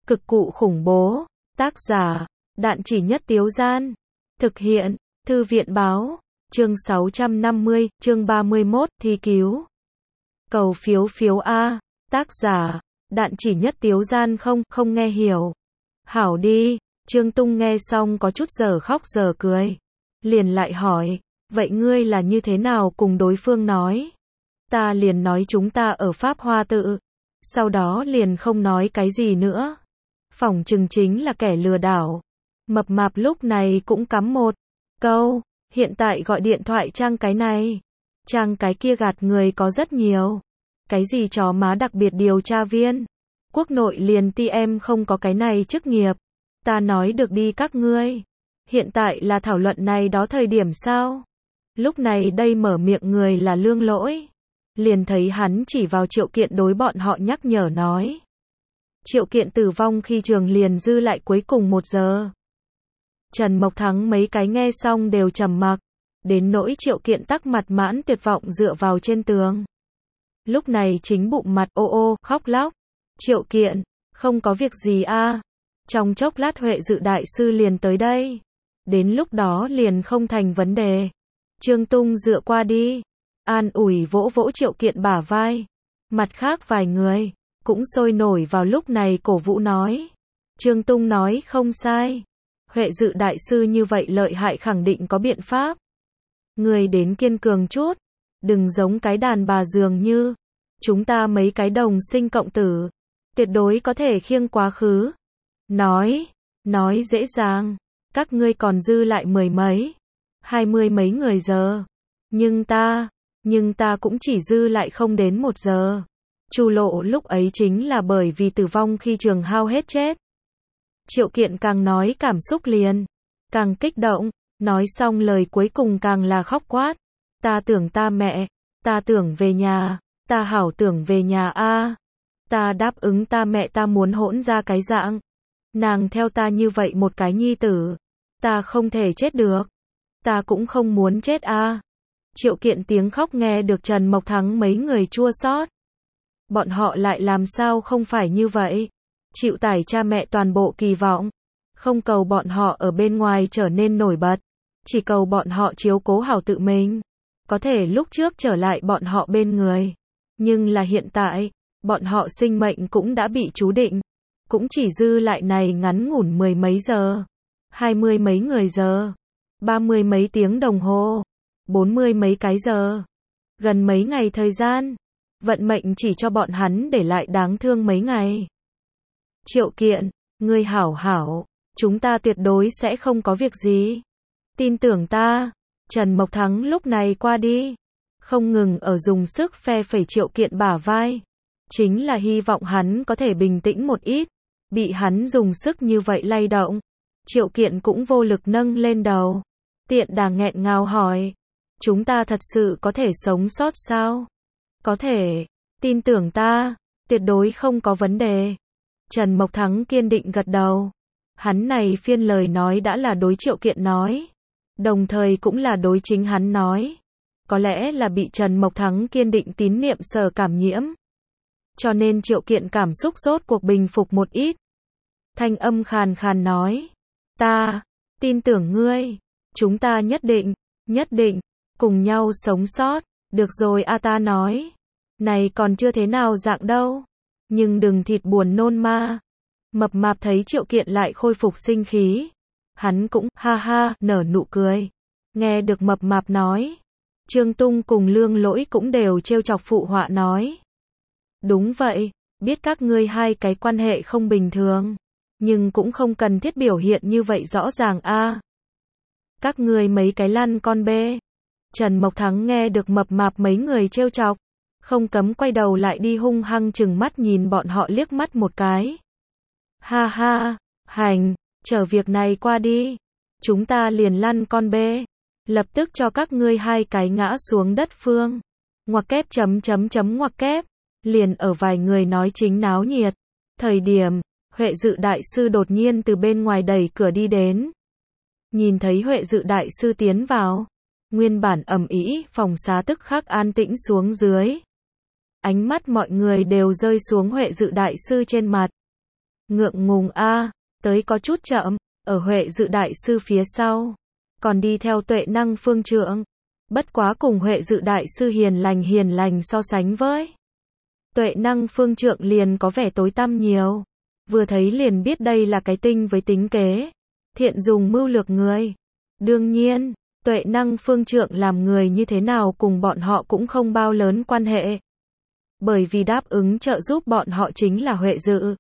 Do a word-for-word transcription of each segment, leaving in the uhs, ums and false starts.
Cực cụ khủng bố. Tác giả, Đạn Chỉ Nhất Tiếu Gian. Thực hiện, Thư viện báo. Chương sáu trăm năm mươi, chương ba mươi mốt, thi cứu. Cầu phiếu phiếu A. Tác giả, Đạn Chỉ Nhất Tiếu Gian. Không, không nghe hiểu. Hảo đi. Trương Tung nghe xong có chút giờ khóc giờ cười. Liền lại hỏi, vậy ngươi là như thế nào cùng đối phương nói? Ta liền nói chúng ta ở Pháp Hoa Tự. Sau đó liền không nói cái gì nữa. Phỏng chừng chính là kẻ lừa đảo. Mập mạp lúc này cũng cắm một câu, hiện tại gọi điện thoại trang cái này, trang cái kia gạt người có rất nhiều. Cái gì chó má đặc biệt điều tra viên, quốc nội liền ti em không có cái này chức nghiệp. Ta nói được đi các ngươi. Hiện tại là thảo luận này đó thời điểm sao? Lúc này đây mở miệng người là Lương Lỗi. Liền thấy hắn chỉ vào Triệu Kiện đối bọn họ nhắc nhở nói. Triệu Kiện tử vong khi trường liền dư lại cuối cùng một giờ. Trần Mộc Thắng mấy cái nghe xong đều trầm mặc. Đến nỗi Triệu Kiện tắc mặt mãn tuyệt vọng dựa vào trên tường. Lúc này chính bụng mặt ô ô, khóc lóc. Triệu Kiện, không có việc gì a. Trong chốc lát Huệ Dự đại sư liền tới đây. Đến lúc đó liền không thành vấn đề. Trương Tung dựa qua đi. An ủi vỗ vỗ Triệu Kiện bả vai. Mặt khác vài người cũng sôi nổi vào lúc này cổ vũ nói. Trương Tung nói không sai. Huệ Dự đại sư như vậy lợi hại khẳng định có biện pháp. Người đến kiên cường chút. Đừng giống cái đàn bà dường như. Chúng ta mấy cái đồng sinh cộng tử. Tuyệt đối có thể khiêng quá khứ. Nói. Nói dễ dàng. Các ngươi còn dư lại mười mấy. Hai mươi mấy người giờ. Nhưng ta. Nhưng ta cũng chỉ dư lại không đến một giờ. Chu Lộ lúc ấy chính là bởi vì tử vong khi trường hao hết chết. Triệu Kiện càng nói cảm xúc liền. Càng kích động. Nói xong lời cuối cùng càng là khóc quát. Ta tưởng ta mẹ. Ta tưởng về nhà. Ta hảo tưởng về nhà a. Ta đáp ứng ta mẹ ta muốn hỗn ra cái dạng. Nàng theo ta như vậy một cái nhi tử. Ta không thể chết được. Ta cũng không muốn chết a. Triệu Kiện tiếng khóc nghe được Trần Mộc Thắng mấy người chua xót. Bọn họ lại làm sao không phải như vậy. Chịu tải cha mẹ toàn bộ kỳ vọng. Không cầu bọn họ ở bên ngoài trở nên nổi bật. Chỉ cầu bọn họ chiếu cố hảo tự mình. Có thể lúc trước trở lại bọn họ bên người. Nhưng là hiện tại, bọn họ sinh mệnh cũng đã bị chú định. Cũng chỉ dư lại này ngắn ngủn mười mấy giờ. Hai mươi mấy người giờ. Ba mươi mấy tiếng đồng hồ. Bốn mươi mấy cái giờ. Gần mấy ngày thời gian. Vận mệnh chỉ cho bọn hắn để lại đáng thương mấy ngày. Triệu Kiện, ngươi hảo hảo. Chúng ta tuyệt đối sẽ không có việc gì. Tin tưởng ta. Trần Mộc Thắng lúc này qua đi. Không ngừng ở dùng sức phe phẩy Triệu Kiện bả vai. Chính là hy vọng hắn có thể bình tĩnh một ít. Bị hắn dùng sức như vậy lay động. Triệu Kiện cũng vô lực nâng lên đầu. Tiện đà nghẹn ngào hỏi. Chúng ta thật sự có thể sống sót sao? Có thể. Tin tưởng ta. Tuyệt đối không có vấn đề. Trần Mộc Thắng kiên định gật đầu. Hắn này phiên lời nói đã là đối Triệu Kiện nói. Đồng thời cũng là đối chính hắn nói. Có lẽ là bị Trần Mộc Thắng kiên định tín niệm sở cảm nhiễm. Cho nên Triệu Kiện cảm xúc rốt cuộc bình phục một ít. Thanh âm khàn khàn nói. Ta, tin tưởng ngươi. Chúng ta nhất định, nhất định, cùng nhau sống sót. Được rồi a ta nói. Này còn chưa thế nào dạng đâu. Nhưng đừng thịt buồn nôn ma. Mập mạp thấy Triệu Kiện lại khôi phục sinh khí. Hắn cũng, ha ha, nở nụ cười. Nghe được mập mạp nói. Trương Tung cùng Lương Lỗi cũng đều trêu chọc phụ họa nói. Đúng vậy, biết các ngươi hai cái quan hệ không bình thường. Nhưng cũng không cần thiết biểu hiện như vậy rõ ràng a. Các ngươi mấy cái lăn con bê. Trần Mộc Thắng nghe được mập mạp mấy người trêu chọc. Không cấm quay đầu lại đi hung hăng chừng mắt nhìn bọn họ liếc mắt một cái. Ha ha, hành, chờ việc này qua đi. Chúng ta liền lăn con bê. Lập tức cho các ngươi hai cái ngã xuống đất phương. Ngoặc kép chấm chấm chấm ngoặc kép. Liền ở vài người nói chính náo nhiệt. Thời điểm, Huệ Dự đại sư đột nhiên từ bên ngoài đẩy cửa đi đến. Nhìn thấy Huệ Dự đại sư tiến vào. Nguyên bản ầm ĩ, phòng xá tức khắc an tĩnh xuống dưới. Ánh mắt mọi người đều rơi xuống Huệ Dự đại sư trên mặt. Ngượng ngùng a, tới có chút chậm, ở Huệ Dự đại sư phía sau, còn đi theo Tuệ Năng Phương Trượng. Bất quá cùng Huệ Dự đại sư hiền lành hiền lành so sánh với Tuệ Năng Phương Trượng liền có vẻ tối tăm nhiều. Vừa thấy liền biết đây là cái tinh với tính kế, thiện dùng mưu lược người. Đương nhiên, Tuệ Năng Phương Trượng làm người như thế nào cùng bọn họ cũng không bao lớn quan hệ. Bởi vì đáp ứng trợ giúp bọn họ chính là Huệ Dự,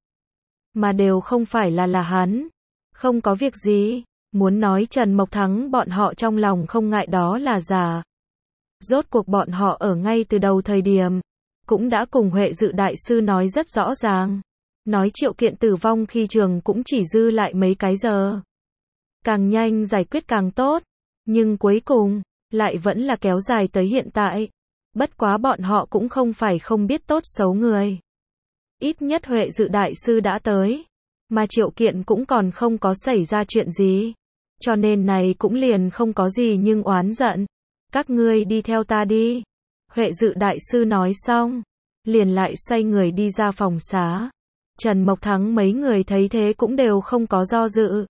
mà đều không phải là là hắn. Không có việc gì, muốn nói Trần Mộc Thắng bọn họ trong lòng không ngại đó là giả. Rốt cuộc bọn họ ở ngay từ đầu thời điểm, cũng đã cùng Huệ Dự đại sư nói rất rõ ràng. Nói Triệu Kiện tử vong khi trường cũng chỉ dư lại mấy cái giờ. Càng nhanh giải quyết càng tốt, nhưng cuối cùng, lại vẫn là kéo dài tới hiện tại. Bất quá bọn họ cũng không phải không biết tốt xấu người. Ít nhất Huệ Dự đại sư đã tới, mà Triệu Kiện cũng còn không có xảy ra chuyện gì. Cho nên này cũng liền không có gì nhưng oán giận. Các ngươi đi theo ta đi. Huệ Dự đại sư nói xong, liền lại xoay người đi ra phòng xá. Trần Mộc Thắng mấy người thấy thế cũng đều không có do dự,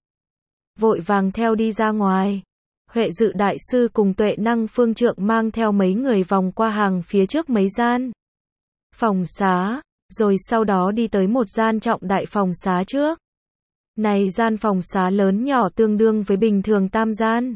vội vàng theo đi ra ngoài. Huệ Dự đại sư cùng Tuệ Năng Phương Trượng mang theo mấy người vòng qua hàng phía trước mấy gian phòng xá, rồi sau đó đi tới một gian trọng đại phòng xá trước. Này gian phòng xá lớn nhỏ tương đương với bình thường tam gian.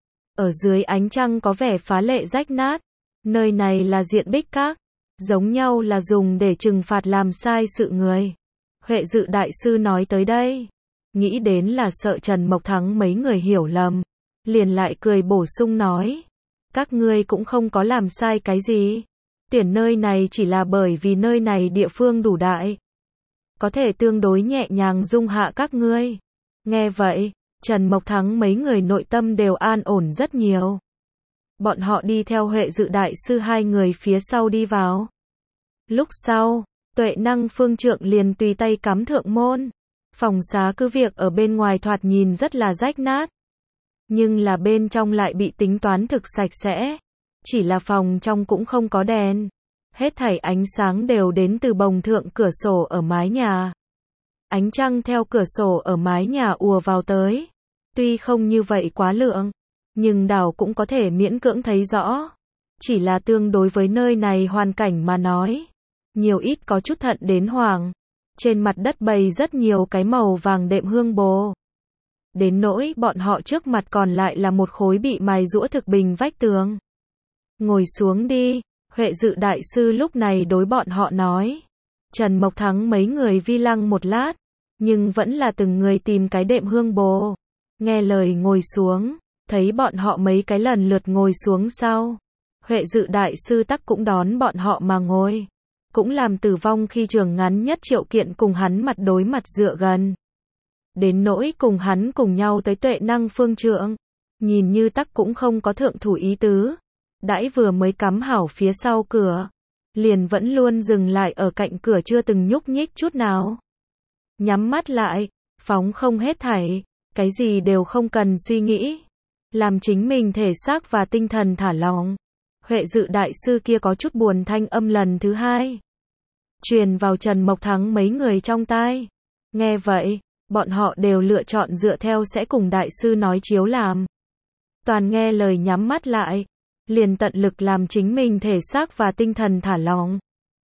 Ở dưới ánh trăng có vẻ phá lệ rách nát. Nơi này là diện bích các, giống nhau là dùng để trừng phạt làm sai sự người. Huệ Dự đại sư nói tới đây, nghĩ đến là sợ Trần Mộc Thắng mấy người hiểu lầm, liền lại cười bổ sung nói, các ngươi cũng không có làm sai cái gì. Tuyển nơi này chỉ là bởi vì nơi này địa phương đủ đại, có thể tương đối nhẹ nhàng dung hạ các ngươi. Nghe vậy, Trần Mộc Thắng mấy người nội tâm đều an ổn rất nhiều. Bọn họ đi theo Huệ Dự đại sư hai người phía sau đi vào. Lúc sau, Tuệ Năng Phương Trượng liền tùy tay cắm thượng môn. Phòng xá cứ việc ở bên ngoài thoạt nhìn rất là rách nát, nhưng là bên trong lại bị tính toán thực sạch sẽ. Chỉ là phòng trong cũng không có đèn. Hết thảy ánh sáng đều đến từ bồng thượng cửa sổ ở mái nhà. Ánh trăng theo cửa sổ ở mái nhà ùa vào tới. Tuy không như vậy quá lượng, nhưng đảo cũng có thể miễn cưỡng thấy rõ. Chỉ là tương đối với nơi này hoàn cảnh mà nói, nhiều ít có chút thận đến hoàng. Trên mặt đất bày rất nhiều cái màu vàng đệm hương bồ. Đến nỗi bọn họ trước mặt còn lại là một khối bị mài giũa thực bình vách tường. Ngồi xuống đi, Huệ Dự đại sư lúc này đối bọn họ nói. Trần Mộc Thắng mấy người vi lăng một lát, nhưng vẫn là từng người tìm cái đệm hương bồ. Nghe lời ngồi xuống, thấy bọn họ mấy cái lần lượt ngồi xuống sau. Huệ Dự đại sư tắc cũng đón bọn họ mà ngồi. Cũng làm tử vong khi trường ngắn nhất Triệu Kiện cùng hắn mặt đối mặt dựa gần. Đến nỗi cùng hắn cùng nhau tới Tuệ Năng Phương Trượng, nhìn như tắc cũng không có thượng thủ ý tứ. Đãi vừa mới cắm hảo phía sau cửa, liền vẫn luôn dừng lại ở cạnh cửa chưa từng nhúc nhích chút nào. Nhắm mắt lại, phóng không hết thảy, cái gì đều không cần suy nghĩ. Làm chính mình thể xác và tinh thần thả lỏng. Huệ Dự đại sư kia có chút buồn thanh âm lần thứ hai truyền vào Trần Mộc Thắng mấy người trong tai. Nghe vậy, bọn họ đều lựa chọn dựa theo sẽ cùng đại sư nói chiếu làm. Toàn nghe lời nhắm mắt lại, liền tận lực làm chính mình thể xác và tinh thần thả lỏng.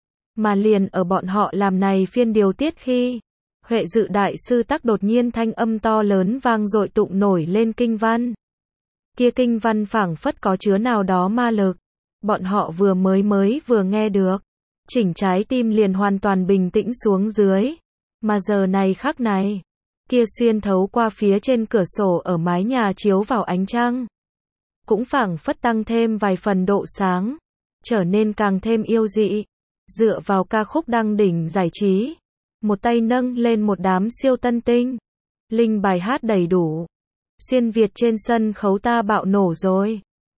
Mà liền ở bọn họ làm này phiên điều tiết khi, Huệ Dự đại sư tắc đột nhiên thanh âm to lớn vang dội tụng nổi lên kinh văn. Kia kinh văn phảng phất có chứa nào đó ma lực. Bọn họ vừa mới mới vừa nghe được, chỉnh trái tim liền hoàn toàn bình tĩnh xuống dưới. Mà giờ này khắc này, kia xuyên thấu qua phía trên cửa sổ ở mái nhà chiếu vào ánh trăng, cũng phảng phất tăng thêm vài phần độ sáng, trở nên càng thêm yêu dị. Dựa vào ca khúc đăng đỉnh giải trí, một tay nâng lên một đám siêu tân tinh, linh bài hát đầy đủ. Xuyên Việt trên sân khấu ta bạo nổ rồi.